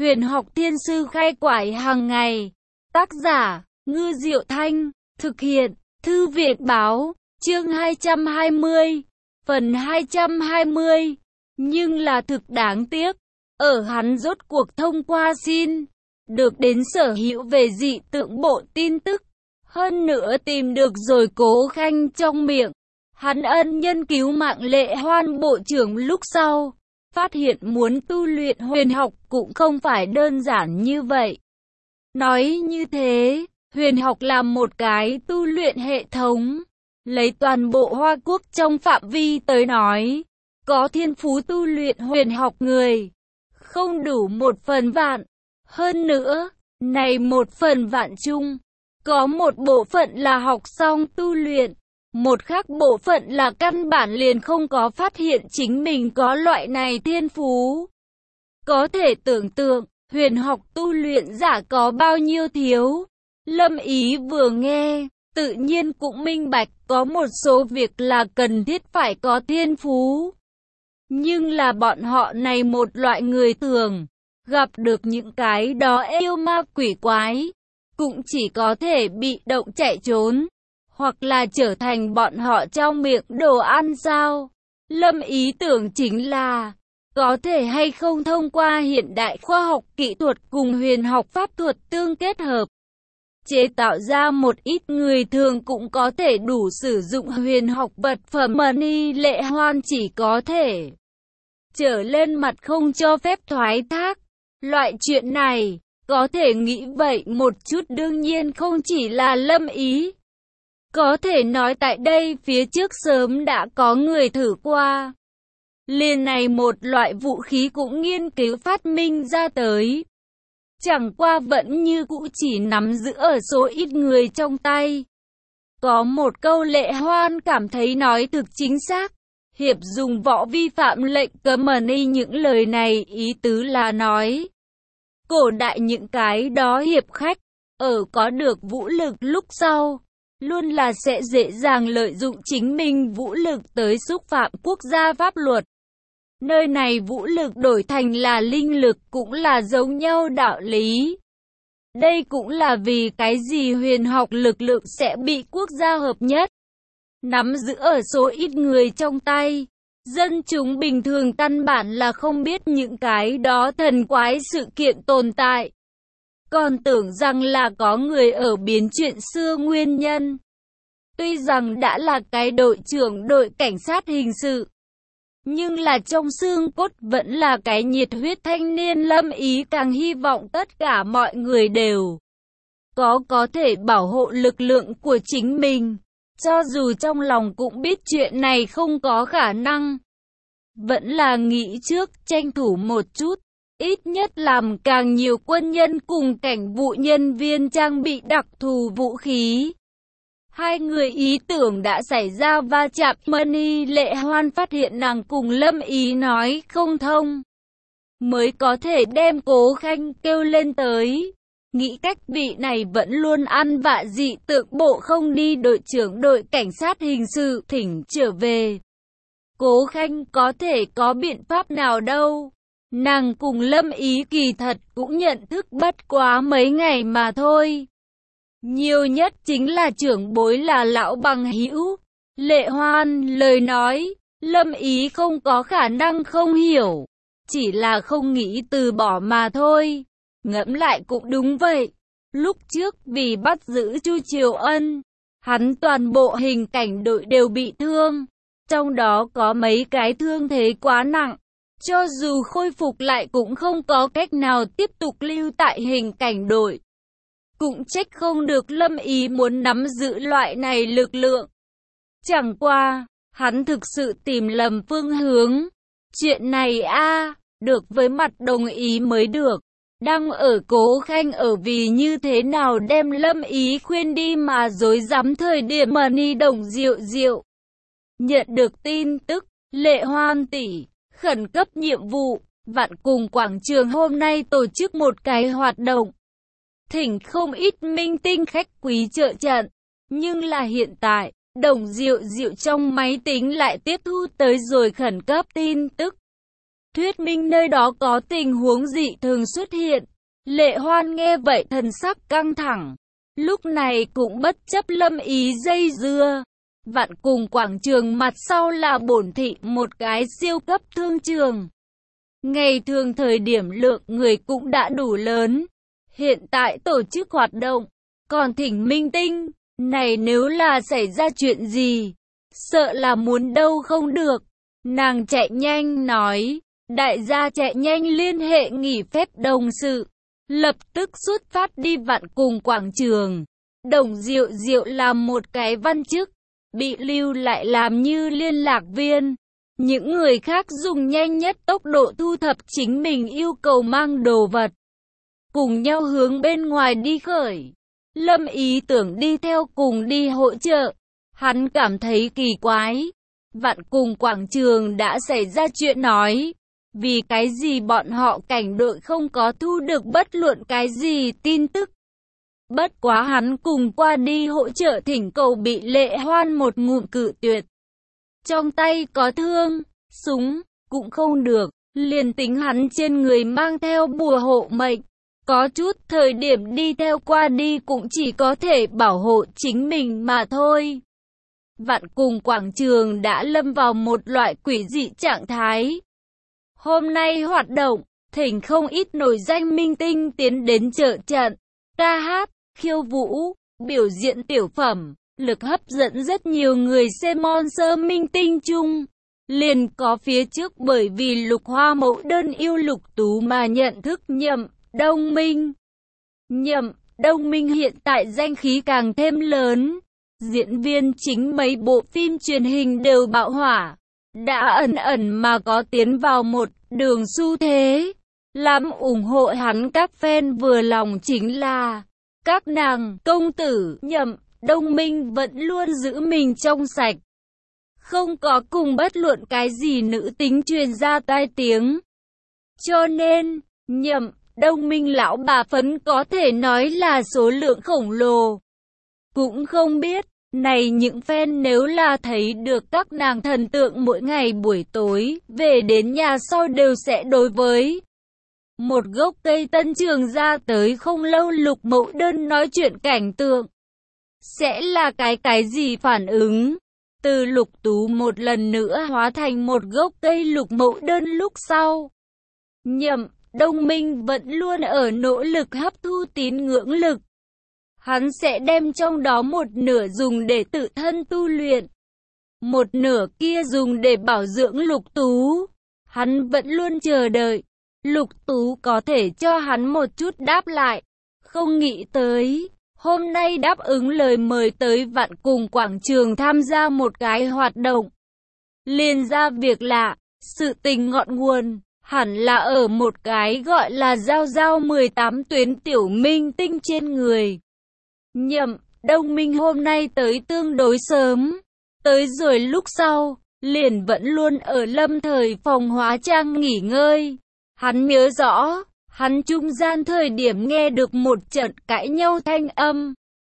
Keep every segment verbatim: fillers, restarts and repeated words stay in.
Huyền học thiên sư khai quải hàng ngày. Tác giả, Ngư Diệu Thanh. Thực hiện, Thư viện báo, chương hai trăm hai mươi, phần hai trăm hai mươi. Nhưng là thực đáng tiếc, ở hắn rốt cuộc thông qua xin được đến sở hữu về dị tượng bộ tin tức. Hơn nữa tìm được rồi Cố Khanh trong miệng hắn ân nhân cứu mạng Lệ Hoan bộ trưởng lúc sau. Phát hiện muốn tu luyện huyền học cũng không phải đơn giản như vậy. Nói như thế, huyền học là một cái tu luyện hệ thống. Lấy toàn bộ Hoa Quốc trong phạm vi tới nói, có thiên phú tu luyện huyền học người không đủ một phần vạn. Hơn nữa, này một phần vạn chung, có một bộ phận là học xong tu luyện, một khác bộ phận là căn bản liền không có phát hiện chính mình có loại này thiên phú. Có thể tưởng tượng, huyền học tu luyện giả có bao nhiêu thiếu. Lâm Ý vừa nghe, tự nhiên cũng minh bạch có một số việc là cần thiết phải có thiên phú. Nhưng là bọn họ này một loại người thường, gặp được những cái đó yêu ma quỷ quái, cũng chỉ có thể bị động chạy trốn, hoặc là trở thành bọn họ trong miệng đồ ăn sao. Lâm Ý tưởng chính là, có thể hay không thông qua hiện đại khoa học kỹ thuật cùng huyền học pháp thuật tương kết hợp, chế tạo ra một ít người thường cũng có thể đủ sử dụng huyền học vật phẩm mà Ni Lệ Hoan chỉ có thể trở lên mặt không cho phép thoái thác. Loại chuyện này, có thể nghĩ vậy một chút đương nhiên không chỉ là Lâm Ý. Có thể nói tại đây phía trước sớm đã có người thử qua. Liền này một loại vũ khí cũng nghiên cứu phát minh ra tới. Chẳng qua vẫn như cũ chỉ nắm giữ ở số ít người trong tay. Có một câu Lệ Hoan cảm thấy nói thực chính xác. Hiệp dùng võ vi phạm lệnh cấm mà ni những lời này ý tứ là nói. Cổ đại những cái đó hiệp khách, ở có được vũ lực lúc sau, luôn là sẽ dễ dàng lợi dụng chính mình vũ lực tới xúc phạm quốc gia pháp luật. Nơi này vũ lực đổi thành là linh lực cũng là giống nhau đạo lý. Đây cũng là vì cái gì huyền học lực lượng sẽ bị quốc gia hợp nhất, nắm giữ ở số ít người trong tay. Dân chúng bình thường căn bản là không biết những cái đó thần quái sự kiện tồn tại. Còn tưởng rằng là có người ở biến chuyện xưa nguyên nhân. Tuy rằng đã là cái đội trưởng đội cảnh sát hình sự, nhưng là trong xương cốt vẫn là cái nhiệt huyết thanh niên. Lâm Ý càng hy vọng tất cả mọi người đều có có thể bảo hộ lực lượng của chính mình. Cho dù trong lòng cũng biết chuyện này không có khả năng, vẫn là nghĩ trước tranh thủ một chút, ít nhất làm càng nhiều quân nhân cùng cảnh vụ nhân viên trang bị đặc thù vũ khí. Hai người ý tưởng đã xảy ra va chạm. Ni Lệ Hoan phát hiện nàng cùng Lâm Ý nói không thông, mới có thể đem Cố Khanh kêu lên tới. Nghĩ cách vị này vẫn luôn ăn vạ dị tượng bộ không đi đội trưởng đội cảnh sát hình sự thỉnh trở về. Cố Khanh có thể có biện pháp nào đâu. Nàng cùng Lâm Ý kỳ thật cũng nhận thức bất quá mấy ngày mà thôi. Nhiều nhất chính là trưởng bối là lão bằng hữu. Lệ Hoan lời nói, Lâm Ý không có khả năng không hiểu, chỉ là không nghĩ từ bỏ mà thôi. Ngẫm lại cũng đúng vậy. Lúc trước vì bắt giữ Chu Triều Ân, hắn toàn bộ hình cảnh đội đều bị thương. Trong đó có mấy cái thương thế quá nặng. Cho dù khôi phục lại cũng không có cách nào tiếp tục lưu tại hình cảnh đội. Cũng trách không được Lâm Ý muốn nắm giữ loại này lực lượng. Chẳng qua, hắn thực sự tìm lầm phương hướng. Chuyện này a được với mặt đồng ý mới được. Đang ở Cố Khanh ở vì như thế nào đem Lâm Ý khuyên đi mà dối dám thời điểm mà Ni Đồng Diệu Diệu nhận được tin tức, Lệ Hoan tỷ, khẩn cấp nhiệm vụ, vạn cùng quảng trường hôm nay tổ chức một cái hoạt động. Thỉnh không ít minh tinh khách quý trợ trận, nhưng là hiện tại, Đồng Diệu Diệu trong máy tính lại tiếp thu tới rồi khẩn cấp tin tức. thuyết minh nơi đó có tình huống dị thường xuất hiện. Lệ Hoan nghe vậy thần sắc căng thẳng, lúc này cũng bất chấp Lâm Ý dây dưa. Vạn Cùng quảng trường mặt sau là bổn thị một cái siêu cấp thương trường. Ngày thường thời điểm lượng người cũng đã đủ lớn, hiện tại tổ chức hoạt động, còn thỉnh minh tinh, này nếu là xảy ra chuyện gì, sợ là muốn đâu không được. Nàng chạy nhanh nói, đại gia chạy nhanh liên hệ nghỉ phép đồng sự, lập tức xuất phát đi Vạn Cùng quảng trường. Đồng Diệu Diệu làm một cái văn chức, bị lưu lại làm như liên lạc viên. Những người khác dùng nhanh nhất tốc độ thu thập chính mình yêu cầu mang đồ vật, cùng nhau hướng bên ngoài đi khởi. Lâm Ý tưởng đi theo cùng đi hỗ trợ, hắn cảm thấy kỳ quái. Vạn Cùng quảng trường đã xảy ra chuyện nói, vì cái gì bọn họ cảnh đội không có thu được bất luận cái gì tin tức. Bất quá hắn cùng qua đi hỗ trợ thỉnh cầu bị Lệ Hoan một ngụm cự tuyệt. Trong tay có thương, súng, cũng không được, liền tính hắn trên người mang theo bùa hộ mệnh. Có chút thời điểm đi theo qua đi cũng chỉ có thể bảo hộ chính mình mà thôi. Vạn Cùng quảng trường đã lâm vào một loại quỷ dị trạng thái. Hôm nay hoạt động, thỉnh không ít nổi danh minh tinh tiến đến trợ trận, ca hát, khiêu vũ, biểu diễn tiểu phẩm, lực hấp dẫn rất nhiều người xem concert minh tinh chung. Liền có phía trước bởi vì Lục Hoa mẫu đơn yêu Lục Tú mà nhận thức Nhậm Đông Minh. Nhậm Đông Minh hiện tại danh khí càng thêm lớn, diễn viên chính mấy bộ phim truyền hình đều bạo hỏa, đã ẩn ẩn mà có tiến vào một đường xu thế. Làm ủng hộ hắn các fan vừa lòng chính là các nàng công tử. Nhậm Đông Minh vẫn luôn giữ mình trong sạch, không có cùng bất luận cái gì nữ tính truyền ra tai tiếng. Cho nên, Nhậm Đông Minh lão bà phấn có thể nói là số lượng khổng lồ. Cũng không biết, này những fan nếu là thấy được các nàng thần tượng mỗi ngày buổi tối, về đến nhà sau đều sẽ đối với một gốc cây tân trường ra tới không lâu Lục Mẫu Đơn nói chuyện cảnh tượng, sẽ là cái cái gì phản ứng. Từ Lục Tú một lần nữa hóa thành một gốc cây Lục Mẫu Đơn lúc sau, Nhậm Đông Minh vẫn luôn ở nỗ lực hấp thu tín ngưỡng lực. Hắn sẽ đem trong đó một nửa dùng để tự thân tu luyện, một nửa kia dùng để bảo dưỡng Lục Tú. Hắn vẫn luôn chờ đợi Lục Tú có thể cho hắn một chút đáp lại. Không nghĩ tới, hôm nay đáp ứng lời mời tới Vạn Cùng quảng trường tham gia một cái hoạt động. Liền ra việc lạ, sự tình ngọn nguồn hẳn là ở một cái gọi là Giao Giao mười tám tuyến tiểu minh tinh trên người. Nhậm Đông Minh hôm nay tới tương đối sớm, tới rồi lúc sau, liền vẫn luôn ở lâm thời phòng hóa trang nghỉ ngơi. Hắn nhớ rõ, hắn trung gian thời điểm nghe được một trận cãi nhau thanh âm.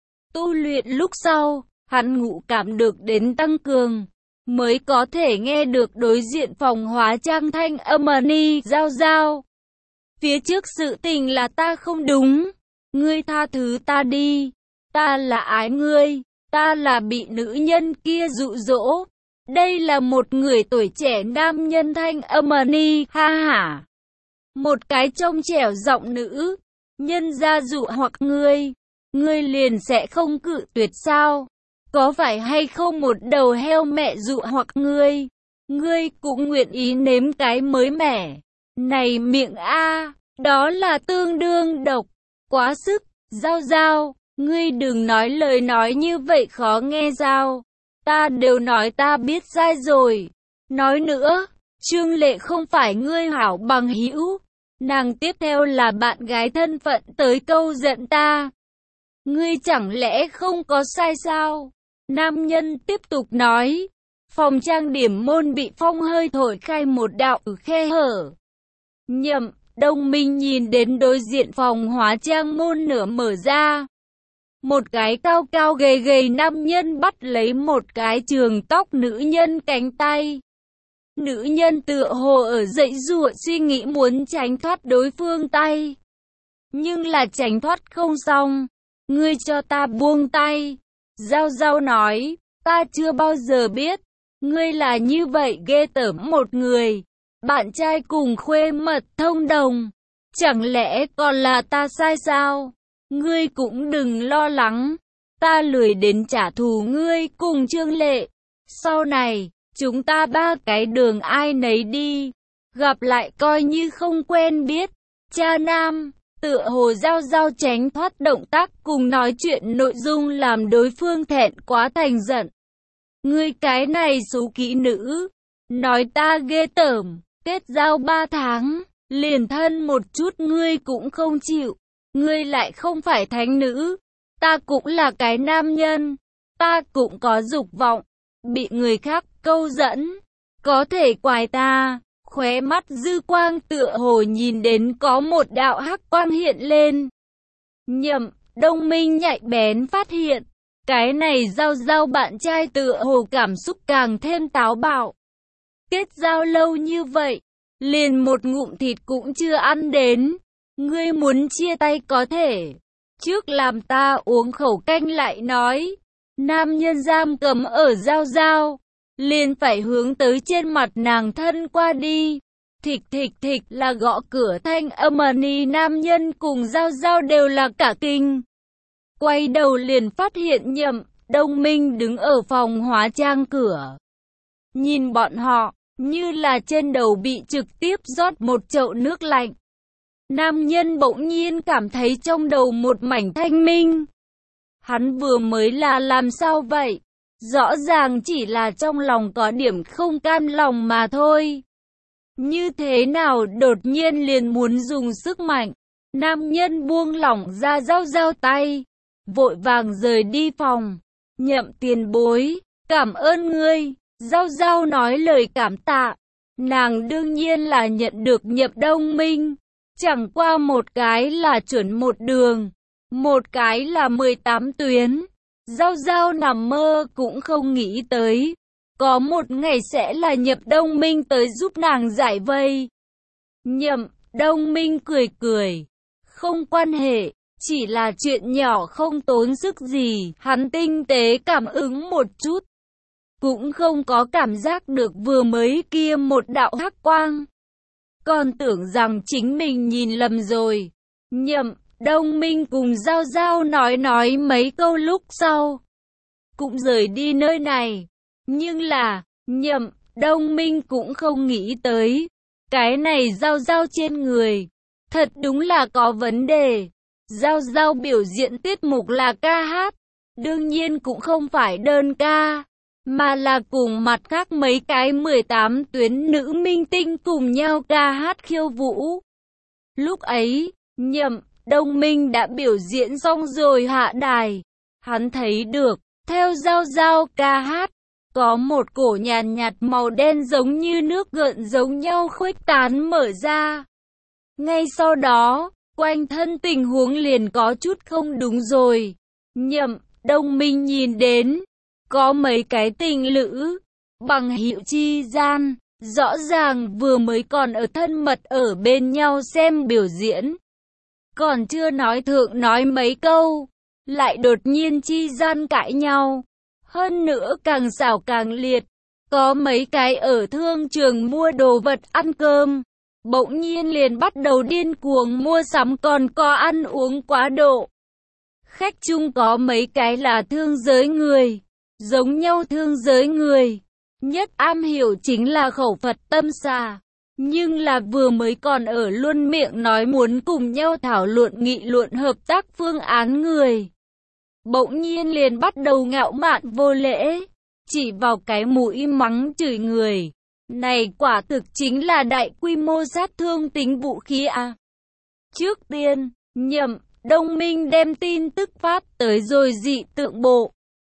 Tu luyện lúc sau, hắn ngũ cảm được đến tăng cường, mới có thể nghe được đối diện phòng hóa trang thanh âm ni Giao Giao. Phía trước sự tình là ta không đúng, ngươi tha thứ ta đi, ta là ái ngươi, ta là bị nữ nhân kia dụ dỗ. Đây là một người tuổi trẻ nam nhân thanh âm ni ha hả. Một cái trong trẻo giọng nữ, nhân gia dụ hoặc ngươi, ngươi liền sẽ không cự tuyệt sao? Có phải hay không một đầu heo mẹ dụ hoặc ngươi, ngươi cũng nguyện ý nếm cái mới mẻ. Này miệng a, đó là tương đương độc, quá sức. Giao Giao, ngươi đừng nói lời nói như vậy khó nghe Giao. Ta đều nói ta biết sai rồi. Nói nữa, Trương Lệ không phải ngươi hảo bằng hữu, nàng tiếp theo là bạn gái thân phận tới câu giận ta. Ngươi chẳng lẽ không có sai sao? Nam nhân tiếp tục nói. Phòng trang điểm môn bị phong hơi thổi khai một đạo khe hở. Nhậm Đông Minh nhìn đến đối diện phòng hóa trang môn nửa mở ra. Một cái cao cao gầy gầy nam nhân bắt lấy một cái trường tóc nữ nhân cánh tay. Nữ nhân tựa hồ ở giãy giụa suy nghĩ muốn tránh thoát đối phương tay. Nhưng là tránh thoát không xong. Ngươi cho ta buông tay. Giao Giao nói, ta chưa bao giờ biết. Ngươi là như vậy ghê tởm một người. Bạn trai cùng khuê mật thông đồng. Chẳng lẽ còn là ta sai sao? Ngươi cũng đừng lo lắng. Ta lười đến trả thù ngươi cùng Trương Lệ. Sau này, chúng ta ba cái đường ai nấy đi. Gặp lại coi như không quen biết. Cha nam, tựa hồ Giao Giao tránh thoát động tác cùng nói chuyện nội dung làm đối phương thẹn quá thành giận. Ngươi cái này xấu kỹ nữ. Nói ta ghê tởm. Kết giao ba tháng. Liền thân một chút ngươi cũng không chịu. Ngươi lại không phải thánh nữ. Ta cũng là cái nam nhân. Ta cũng có dục vọng. Bị người khác câu dẫn. Có thể quài ta. Khóe mắt dư quang tựa hồ nhìn đến có một đạo hắc quang hiện lên. Nhậm, Đông Minh nhạy bén phát hiện. Cái này Giao Giao bạn trai tựa hồ cảm xúc càng thêm táo bạo. Kết giao lâu như vậy. Liền một ngụm thịt cũng chưa ăn đến. Ngươi muốn chia tay có thể. Trước làm ta uống khẩu canh lại nói. Nam nhân giam cầm ở Giao Giao. Liền phải hướng tới trên mặt nàng thân qua đi. Thịch thịch thịch là gõ cửa thanh âm ni nam nhân cùng Giao Giao đều là cả kinh. Quay đầu liền phát hiện Nhậm, Đông Minh đứng ở phòng hóa trang cửa. Nhìn bọn họ. Như là trên đầu bị trực tiếp rót một chậu nước lạnh. Nam nhân bỗng nhiên cảm thấy trong đầu một mảnh thanh minh. Hắn vừa mới là làm sao vậy? Rõ ràng chỉ là trong lòng có điểm không cam lòng mà thôi. Như thế nào đột nhiên liền muốn dùng sức mạnh. Nam nhân buông lỏng ra Giao Giao tay. Vội vàng rời đi phòng. Nhậm tiền bối, cảm ơn ngươi. Giao Giao nói lời cảm tạ. Nàng đương nhiên là nhận được Nhậm Đông Minh. Chẳng qua một cái là chuẩn một đường. Một cái là mười tám tuyến. Giao Giao nằm mơ cũng không nghĩ tới. Có một ngày sẽ là Nhậm Đông Minh tới giúp nàng giải vây. Nhậm Đông Minh cười cười. Không quan hệ. Chỉ là chuyện nhỏ không tốn sức gì. Hắn tinh tế cảm ứng một chút. Cũng không có cảm giác được vừa mới kia một đạo hắc quang. Còn tưởng rằng chính mình nhìn lầm rồi. Nhậm, Đông Minh cùng Giao Giao nói nói mấy câu lúc sau. Cũng rời đi nơi này. Nhưng là, Nhậm, Đông Minh cũng không nghĩ tới. Cái này Giao Giao trên người. Thật đúng là có vấn đề. Giao Giao biểu diễn tiết mục là ca hát. Đương nhiên cũng không phải đơn ca. Mà là cùng mặt khác mấy cái mười tám tuyến nữ minh tinh cùng nhau ca hát khiêu vũ. Lúc ấy, Nhậm, Đông Minh đã biểu diễn xong rồi hạ đài. Hắn thấy được, theo Giao Giao ca hát, có một cổ nhàn nhạt màu đen giống như nước gợn giống nhau khuếch tán mở ra. Ngay sau đó, quanh thân tình huống liền có chút không đúng rồi. Nhậm, Đông Minh nhìn đến. Có mấy cái tình lữ, bằng hữu chi gian, rõ ràng vừa mới còn ở thân mật ở bên nhau xem biểu diễn. Còn chưa nói thượng nói mấy câu, lại đột nhiên chi gian cãi nhau. Hơn nữa càng xảo càng liệt, có mấy cái ở thương trường mua đồ vật ăn cơm. Bỗng nhiên liền bắt đầu điên cuồng mua sắm còn có ăn uống quá độ. Khách chung có mấy cái là thương giới người. Giống nhau thương giới người, nhất am hiểu chính là khẩu Phật tâm xà. Nhưng là vừa mới còn ở luôn miệng nói muốn cùng nhau thảo luận nghị luận hợp tác phương án người. Bỗng nhiên liền bắt đầu ngạo mạn vô lễ, chỉ vào cái mũi mắng chửi người. Này quả thực chính là đại quy mô sát thương tính vũ khí à. Trước tiên, Nhậm, Đông Minh đem tin tức phát tới rồi dị tượng bộ.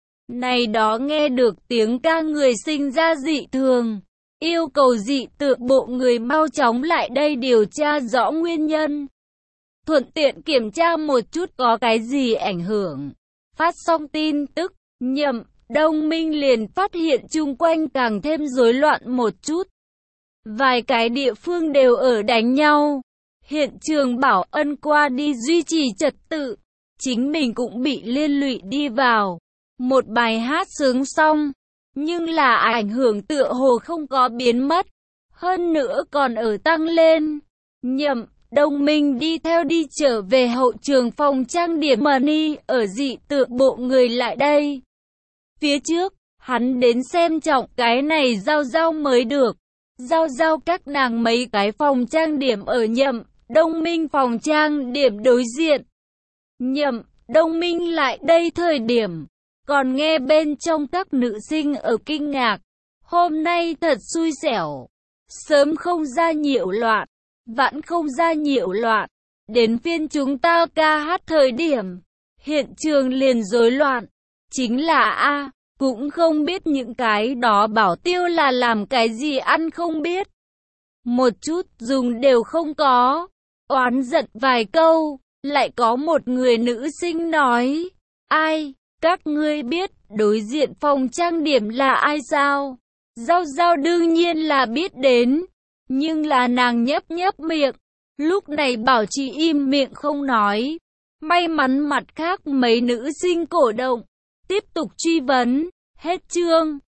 Này đó nghe được tiếng ca người sinh ra dị thường, yêu cầu dị tượng bộ người mau chóng lại đây điều tra rõ nguyên nhân. Thuận tiện kiểm tra một chút có cái gì ảnh hưởng. Phát xong tin tức, Nhậm, Đông Minh liền phát hiện chung quanh càng thêm rối loạn một chút. vài cái địa phương đều ở đánh nhau. Hiện trường Bảo Ân qua đi duy trì trật tự, chính mình cũng bị liên lụy đi vào. Một bài hát sướng xong, nhưng là ảnh hưởng tựa hồ không có biến mất, hơn nữa còn ở tăng lên. Nhậm Đông Minh đi theo đi trở về hậu trường phòng trang điểm Money ở dị tự bộ người lại đây. Phía trước, hắn đến xem trọng cái này giao giao mới được. Giao giao các nàng mấy cái phòng trang điểm ở Nhậm Đông Minh phòng trang điểm đối diện. Nhậm Đông Minh lại đây thời điểm, còn nghe bên trong các nữ sinh ở kinh ngạc. Hôm nay thật xui xẻo, sớm không ra nhiễu loạn, vãn không ra nhiễu loạn. Đến phiên chúng ta ca hát thời điểm, hiện trường liền rối loạn. Chính là a cũng không biết những cái đó bảo tiêu là làm cái gì ăn không biết. Một chút dùng đều không có. Oán giận vài câu, lại có một người nữ sinh nói, ai, các ngươi biết đối diện phòng trang điểm là ai sao? Giao giao đương nhiên là biết đến, nhưng là nàng nhấp nhấp miệng, lúc này bảo trì im miệng không nói. May mắn mặt khác mấy nữ sinh cổ động, tiếp tục truy vấn, hết chương.